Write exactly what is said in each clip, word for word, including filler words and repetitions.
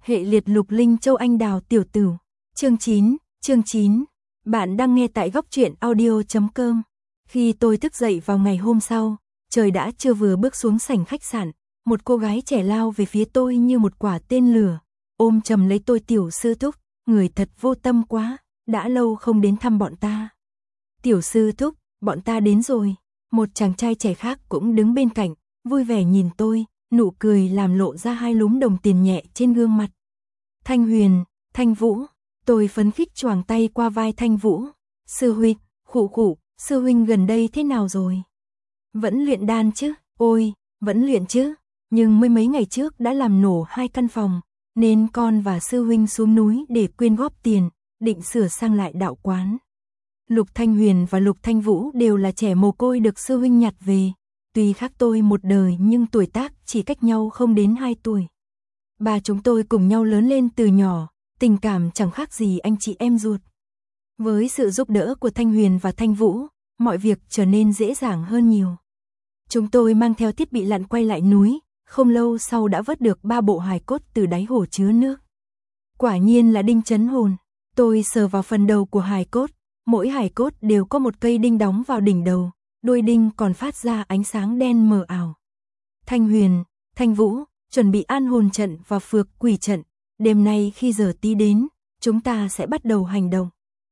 Hệ liệt Lục Linh Châu Anh Đào Tiểu Tử. Chương chín, chương chín. Bạn đang nghe tại góc truyện audio chấm com. Khi tôi thức dậy vào ngày hôm sau, trời đã chưa vừa bước xuống sảnh khách sạn, một cô gái trẻ lao về phía tôi như một quả tên lửa, ôm chầm lấy tôi. Tiểu sư thúc, người thật vô tâm quá, đã lâu không đến thăm bọn ta. Tiểu sư thúc, bọn ta đến rồi. Một chàng trai trẻ khác cũng đứng bên cạnh, vui vẻ nhìn tôi, nụ cười làm lộ ra hai lúm đồng tiền nhẹ trên gương mặt. Thanh Huyền, Thanh Vũ, tôi phấn khích choàng tay qua vai Thanh Vũ. Sư huynh, khụ khụ, sư huynh gần đây thế nào rồi? Vẫn luyện đan chứ? Ôi, vẫn luyện chứ, nhưng mới mấy ngày trước đã làm nổ hai căn phòng, nên con và sư huynh xuống núi để quyên góp tiền, định sửa sang lại đạo quán. Lục Thanh Huyền và Lục Thanh Vũ đều là trẻ mồ côi được sư huynh nhặt về, tuy khác tôi một đời nhưng tuổi tác chỉ cách nhau không đến hai tuổi. Ba chúng tôi cùng nhau lớn lên từ nhỏ, tình cảm chẳng khác gì anh chị em ruột. Với sự giúp đỡ của Thanh Huyền và Thanh Vũ, mọi việc trở nên dễ dàng hơn nhiều. Chúng tôi mang theo thiết bị lặn quay lại núi, không lâu sau đã vớt được ba bộ hài cốt từ đáy hồ chứa nước. Quả nhiên là đinh chấn hồn. Tôi sờ vào phần đầu của hài cốt, mỗi hài cốt đều có một cây đinh đóng vào đỉnh đầu, đuôi đinh còn phát ra ánh sáng đen mờ ảo. Thanh Huyền, Thanh Vũ, chuẩn bị an hồn trận và phược quỷ trận, đêm nay khi giờ tí đến, chúng ta sẽ bắt đầu hành động.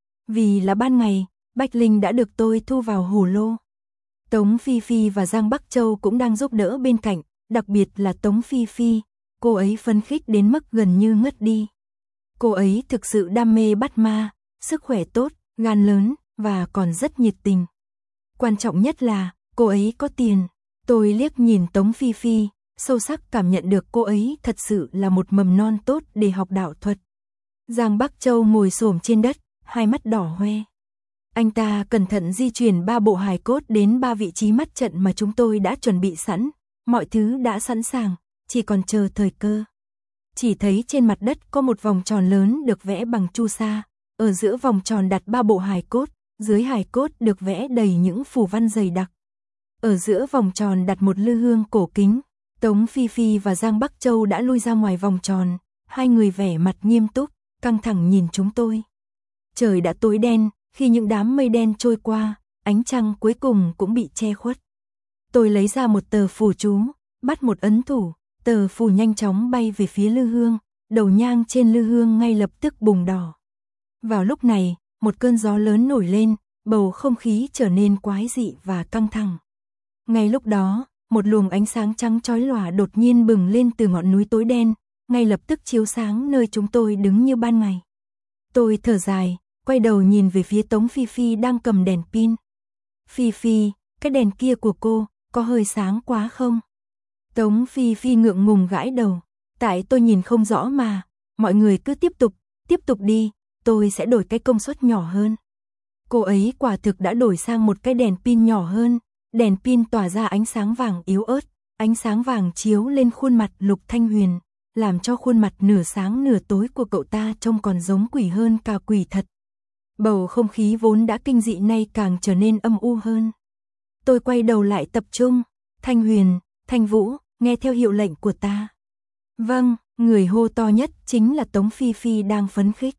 Vì là ban ngày, Bách Linh đã được tôi thu vào hồ lô. Tống Phi Phi và Giang Bắc Châu cũng đang giúp đỡ bên cạnh, đặc biệt là Tống Phi Phi, cô ấy phấn khích đến mức gần như ngất đi. Cô ấy thực sự đam mê bắt ma, sức khỏe tốt, gan lớn, và còn rất nhiệt tình. Quan trọng nhất là, cô ấy có tiền. Tôi liếc nhìn Tống Phi Phi, sâu sắc cảm nhận được cô ấy thật sự là một mầm non tốt để học đạo thuật. Giang Bắc Châu ngồi xổm trên đất, hai mắt đỏ hoe. Anh ta cẩn thận di chuyển ba bộ hài cốt đến ba vị trí mắt trận mà chúng tôi đã chuẩn bị sẵn, mọi thứ đã sẵn sàng, chỉ còn chờ thời cơ. Chỉ thấy trên mặt đất có một vòng tròn lớn được vẽ bằng chu sa, ở giữa vòng tròn đặt ba bộ hài cốt, dưới hài cốt được vẽ đầy những phù văn dày đặc. Ở giữa vòng tròn đặt một lư hương cổ kính. Tống Phi Phi và Giang Bắc Châu đã lui ra ngoài vòng tròn, hai người vẻ mặt nghiêm túc, căng thẳng nhìn chúng tôi. Trời đã tối đen, khi những đám mây đen trôi qua, ánh trăng cuối cùng cũng bị che khuất. Tôi lấy ra một tờ phù chú, bắt một ấn thủ, tờ phù nhanh chóng bay về phía lư hương, đầu nhang trên lư hương ngay lập tức bùng đỏ. Vào lúc này, một cơn gió lớn nổi lên, bầu không khí trở nên quái dị và căng thẳng. Ngay lúc đó, một luồng ánh sáng trắng chói lòa đột nhiên bừng lên từ ngọn núi tối đen, ngay lập tức chiếu sáng nơi chúng tôi đứng như ban ngày. Tôi thở dài, quay đầu nhìn về phía Tống Phi Phi đang cầm đèn pin. Phi Phi, cái đèn kia của cô, có hơi sáng quá không? Tống Phi Phi ngượng ngùng gãi đầu. Tại tôi nhìn không rõ mà, mọi người cứ tiếp tục, tiếp tục đi, tôi sẽ đổi cái công suất nhỏ hơn. Cô ấy quả thực đã đổi sang một cái đèn pin nhỏ hơn, đèn pin tỏa ra ánh sáng vàng yếu ớt, ánh sáng vàng chiếu lên khuôn mặt Lục Thanh Huyền, làm cho khuôn mặt nửa sáng nửa tối của cậu ta trông còn giống quỷ hơn cả quỷ thật. Bầu không khí vốn đã kinh dị nay càng trở nên âm u hơn. Tôi quay đầu lại tập trung. Thanh Huyền, Thanh Vũ, nghe theo hiệu lệnh của ta. Vâng, người hô to nhất chính là Tống Phi Phi đang phấn khích.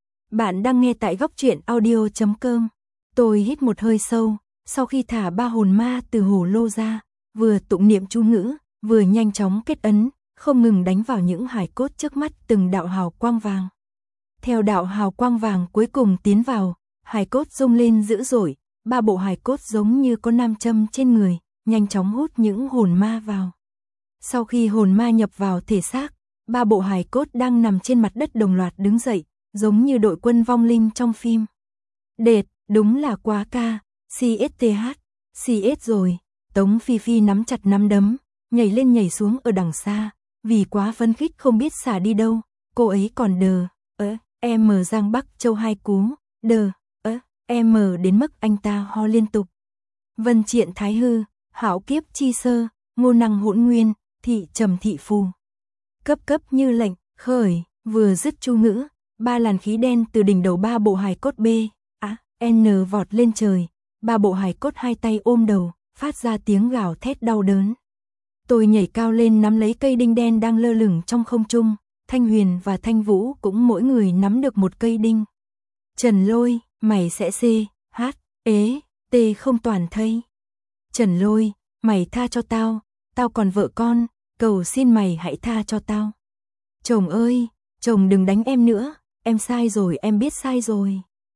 Bạn đang nghe tại góc truyện audio chấm com. Tôi hít một hơi sâu, sau khi thả ba hồn ma từ hồ lô ra, vừa tụng niệm chú ngữ, vừa nhanh chóng kết ấn, không ngừng đánh vào những hài cốt trước mắt từng đạo hào quang vàng. Theo đạo hào quang vàng cuối cùng tiến vào, hài cốt rung lên dữ dội, ba bộ hài cốt giống như có nam châm trên người, nhanh chóng hút những hồn ma vào. Sau khi hồn ma nhập vào thể xác, ba bộ hài cốt đang nằm trên mặt đất đồng loạt đứng dậy, giống như đội quân vong linh trong phim. Đệt, đúng là quá ca, xê ét tê hát, xê ét rồi. Tống Phi Phi nắm chặt nắm đấm, nhảy lên nhảy xuống ở đằng xa, vì quá phấn khích không biết xả đi đâu, cô ấy còn đờ, ớ, em Giang Bắc Châu hai cú, đờ, ớ, em đến mức anh ta ho liên tục. Vân Triện Thái Hư, Hảo Kiếp Chi Sơ, Ngô Năng Hỗn Nguyên, Thị Trầm Thị Phù. Cấp cấp như lệnh, khởi, vừa dứt chú ngữ, ba làn khí đen từ đỉnh đầu ba bộ hài cốt B, A, N vọt lên trời, ba bộ hài cốt hai tay ôm đầu, phát ra tiếng gào thét đau đớn. Tôi nhảy cao lên nắm lấy cây đinh đen đang lơ lửng trong không trung, Thanh Huyền và Thanh Vũ cũng mỗi người nắm được một cây đinh. Trần Lôi, mày sẽ xê, hát, ế, tê không toàn thây. Trần Lôi, mày tha cho tao, tao còn vợ con, cầu xin mày hãy tha cho tao. Chồng ơi, chồng đừng đánh em nữa, em sai rồi, em biết sai rồi.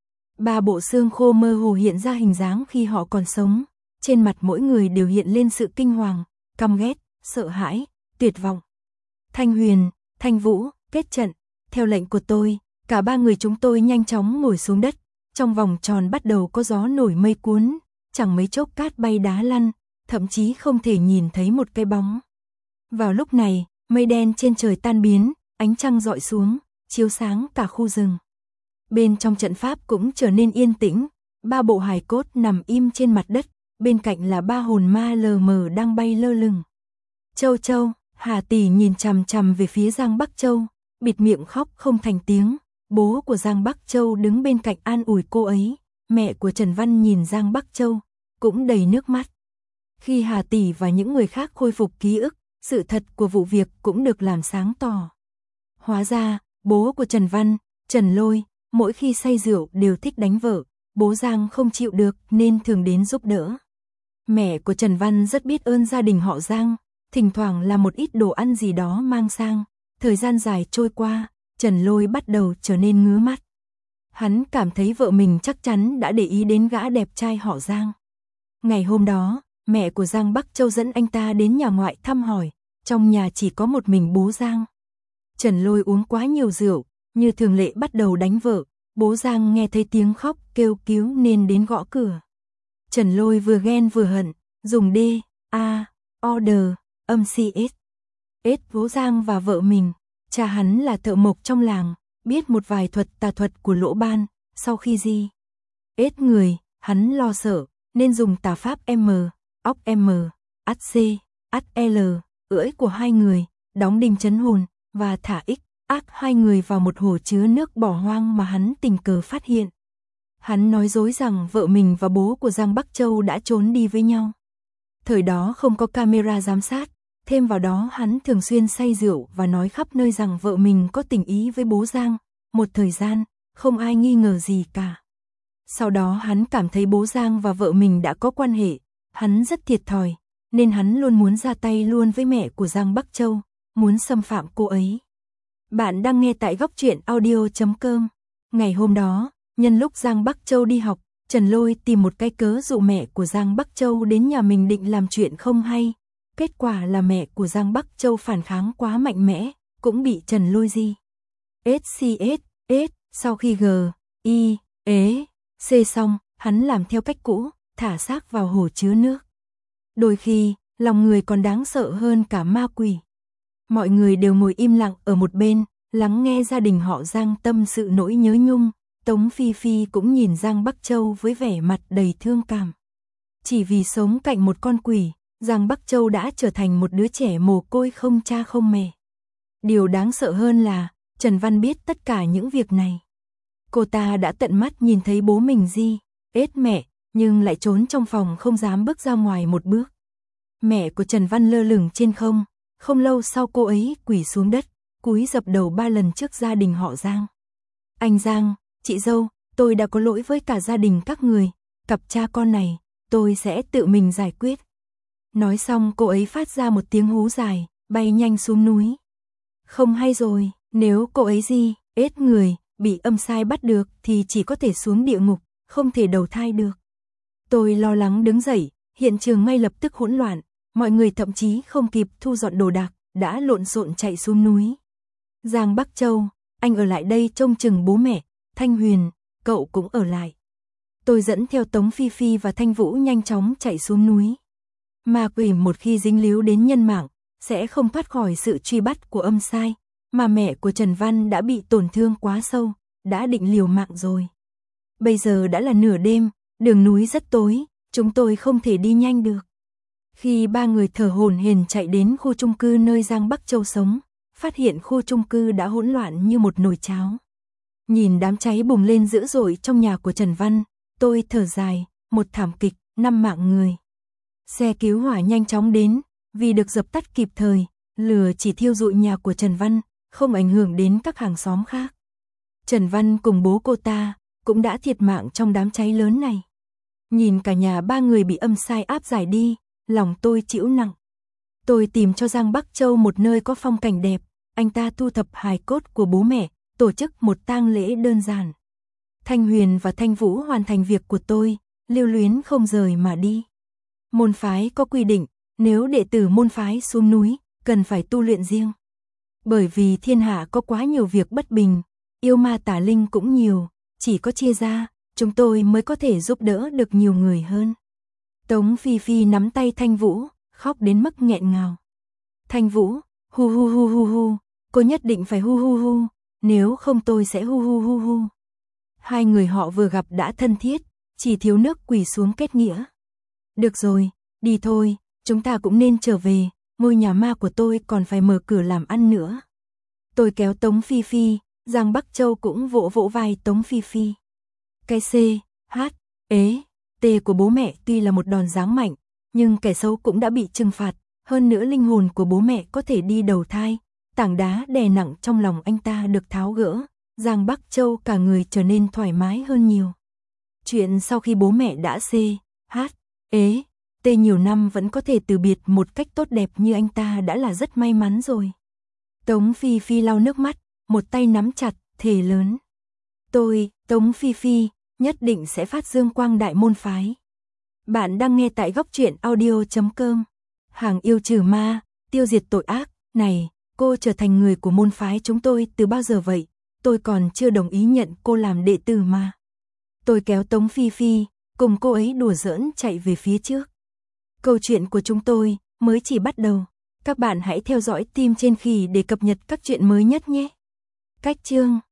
Ba bộ xương khô mơ hồ hiện ra hình dáng khi họ còn sống, trên mặt mỗi người đều hiện lên sự kinh hoàng, căm ghét, sợ hãi, tuyệt vọng. Thanh Huyền, Thanh Vũ, kết trận, theo lệnh của tôi, cả ba người chúng tôi nhanh chóng ngồi xuống đất, trong vòng tròn bắt đầu có gió nổi mây cuốn, chẳng mấy chốc cát bay đá lăn, thậm chí không thể nhìn thấy một cái bóng. Vào lúc này, mây đen trên trời tan biến, ánh trăng rọi xuống, chiếu sáng cả khu rừng. Bên trong trận pháp cũng trở nên yên tĩnh, ba bộ hài cốt nằm im trên mặt đất, bên cạnh là ba hồn ma lờ mờ đang bay lơ lửng. Châu Châu, Hà Tỷ nhìn chằm chằm về phía Giang Bắc Châu, bịt miệng khóc không thành tiếng. Bố của Giang Bắc Châu đứng bên cạnh an ủi cô ấy, mẹ của Trần Văn nhìn Giang Bắc Châu, cũng đầy nước mắt. Khi Hà Tỷ và những người khác khôi phục ký ức, sự thật của vụ việc cũng được làm sáng tỏ. Hóa ra, bố của Trần Văn, Trần Lôi, mỗi khi say rượu đều thích đánh vợ, bố Giang không chịu được nên thường đến giúp đỡ. Mẹ của Trần Văn rất biết ơn gia đình họ Giang, thỉnh thoảng làm một ít đồ ăn gì đó mang sang. Thời gian dài trôi qua, Trần Lôi bắt đầu trở nên ngứa mắt. Hắn cảm thấy vợ mình chắc chắn đã để ý đến gã đẹp trai họ Giang. Ngày hôm đó, mẹ của Giang Bắc Châu dẫn anh ta đến nhà ngoại thăm hỏi, trong nhà chỉ có một mình bố Giang. Trần Lôi uống quá nhiều rượu, như thường lệ bắt đầu đánh vợ, bố Giang nghe thấy tiếng khóc kêu cứu nên đến gõ cửa. Trần Lôi vừa ghen vừa hận, dùng D, A, order, âm C S. S bố Giang và vợ mình, cha hắn là thợ mộc trong làng, biết một vài thuật tà thuật của Lỗ Ban, sau khi di S người, hắn lo sợ, nên dùng tà pháp M, óc M, ắt C, ắt L, ưỡi của hai người, đóng đinh chấn hồn, và thả X, ác hai người vào một hồ chứa nước bỏ hoang mà hắn tình cờ phát hiện. Hắn nói dối rằng vợ mình và bố của Giang Bắc Châu đã trốn đi với nhau. Thời đó không có camera giám sát, thêm vào đó hắn thường xuyên say rượu và nói khắp nơi rằng vợ mình có tình ý với bố Giang, một thời gian, không ai nghi ngờ gì cả. Sau đó hắn cảm thấy bố Giang và vợ mình đã có quan hệ, hắn rất thiệt thòi, nên hắn luôn muốn ra tay luôn với mẹ của Giang Bắc Châu, muốn xâm phạm cô ấy. Bạn đang nghe tại góc truyện audio chấm com. Ngày hôm đó, nhân lúc Giang Bắc Châu đi học, Trần Lôi tìm một cái cớ dụ mẹ của Giang Bắc Châu đến nhà mình định làm chuyện không hay. Kết quả là mẹ của Giang Bắc Châu phản kháng quá mạnh mẽ, cũng bị Trần Lôi di ét xê ét, S, sau khi G, I, ế, C xong, hắn làm theo cách cũ, thả xác vào hồ chứa nước. Đôi khi, lòng người còn đáng sợ hơn cả ma quỷ. Mọi người đều ngồi im lặng ở một bên, lắng nghe gia đình họ Giang tâm sự nỗi nhớ nhung. Tống Phi Phi cũng nhìn Giang Bắc Châu với vẻ mặt đầy thương cảm. Chỉ vì sống cạnh một con quỷ, Giang Bắc Châu đã trở thành một đứa trẻ mồ côi không cha không mẹ. Điều đáng sợ hơn là, Trần Văn biết tất cả những việc này. Cô ta đã tận mắt nhìn thấy bố mình di ết mẹ, nhưng lại trốn trong phòng không dám bước ra ngoài một bước. Mẹ của Trần Văn lơ lửng trên không, không lâu sau cô ấy quỳ xuống đất, cúi dập đầu ba lần trước gia đình họ Giang. Anh Giang, chị dâu, tôi đã có lỗi với cả gia đình các người, cặp cha con này, tôi sẽ tự mình giải quyết. Nói xong cô ấy phát ra một tiếng hú dài, bay nhanh xuống núi. Không hay rồi, nếu cô ấy di ết người, bị âm sai bắt được thì chỉ có thể xuống địa ngục, không thể đầu thai được. Tôi lo lắng đứng dậy, hiện trường ngay lập tức hỗn loạn, mọi người thậm chí không kịp thu dọn đồ đạc, đã lộn xộn chạy xuống núi. Giang Bắc Châu, anh ở lại đây trông chừng bố mẹ. Thanh Huyền, cậu cũng ở lại. Tôi dẫn theo Tống Phi Phi và Thanh Vũ nhanh chóng chạy xuống núi. Ma quỷ một khi dính líu đến nhân mạng, sẽ không thoát khỏi sự truy bắt của âm sai, mà mẹ của Trần Văn đã bị tổn thương quá sâu, đã định liều mạng rồi. Bây giờ đã là nửa đêm, đường núi rất tối, chúng tôi không thể đi nhanh được. Khi ba người thở hổn hển chạy đến khu chung cư nơi Giang Bắc Châu sống, phát hiện khu chung cư đã hỗn loạn như một nồi cháo. Nhìn đám cháy bùng lên dữ dội trong nhà của Trần Văn, tôi thở dài, một thảm kịch, năm mạng người. Xe cứu hỏa nhanh chóng đến, vì được dập tắt kịp thời, lửa chỉ thiêu rụi nhà của Trần Văn, không ảnh hưởng đến các hàng xóm khác. Trần Văn cùng bố cô ta cũng đã thiệt mạng trong đám cháy lớn này. Nhìn cả nhà ba người bị âm sai áp giải đi, lòng tôi chịu nặng. Tôi tìm cho Giang Bắc Châu một nơi có phong cảnh đẹp, anh ta thu thập hài cốt của bố mẹ, tổ chức một tang lễ đơn giản. Thanh Huyền và Thanh Vũ hoàn thành việc của tôi, lưu luyến không rời mà đi. Môn phái có quy định, nếu đệ tử môn phái xuống núi, cần phải tu luyện riêng. Bởi vì thiên hạ có quá nhiều việc bất bình, yêu ma tà linh cũng nhiều, chỉ có chia ra, chúng tôi mới có thể giúp đỡ được nhiều người hơn. Tống Phi Phi nắm tay Thanh Vũ, khóc đến mức nghẹn ngào. Thanh Vũ, hu hu hu hu hu, cô nhất định phải hu hu hu, nếu không tôi sẽ hu hu hu hu. Hai người họ vừa gặp đã thân thiết, chỉ thiếu nước quỳ xuống kết nghĩa. Được rồi, đi thôi, chúng ta cũng nên trở về, ngôi nhà ma của tôi còn phải mở cửa làm ăn nữa. Tôi kéo Tống Phi Phi, Giang Bắc Châu cũng vỗ vỗ vai Tống Phi Phi. Cái C, H, ế, T của bố mẹ tuy là một đòn giáng mạnh, nhưng kẻ xấu cũng đã bị trừng phạt, hơn nữa linh hồn của bố mẹ có thể đi đầu thai, tảng đá đè nặng trong lòng anh ta được tháo gỡ, Giang Bắc Châu cả người trở nên thoải mái hơn nhiều. Chuyện sau khi bố mẹ đã C, H, ế, T nhiều năm vẫn có thể từ biệt một cách tốt đẹp như anh ta đã là rất may mắn rồi. Tống Phi Phi lau nước mắt, một tay nắm chặt, thề lớn. Tôi, Tống Phi Phi, nhất định sẽ phát dương quang đại môn phái. Bạn đang nghe tại góc truyện audio chấm com. Hàng yêu trừ ma, tiêu diệt tội ác, này, cô trở thành người của môn phái chúng tôi từ bao giờ vậy? Tôi còn chưa đồng ý nhận cô làm đệ tử mà. Tôi kéo Tống Phi Phi, cùng cô ấy đùa giỡn chạy về phía trước. Câu chuyện của chúng tôi mới chỉ bắt đầu. Các bạn hãy theo dõi Tim Trên Khỉ để cập nhật các chuyện mới nhất nhé. Cách chương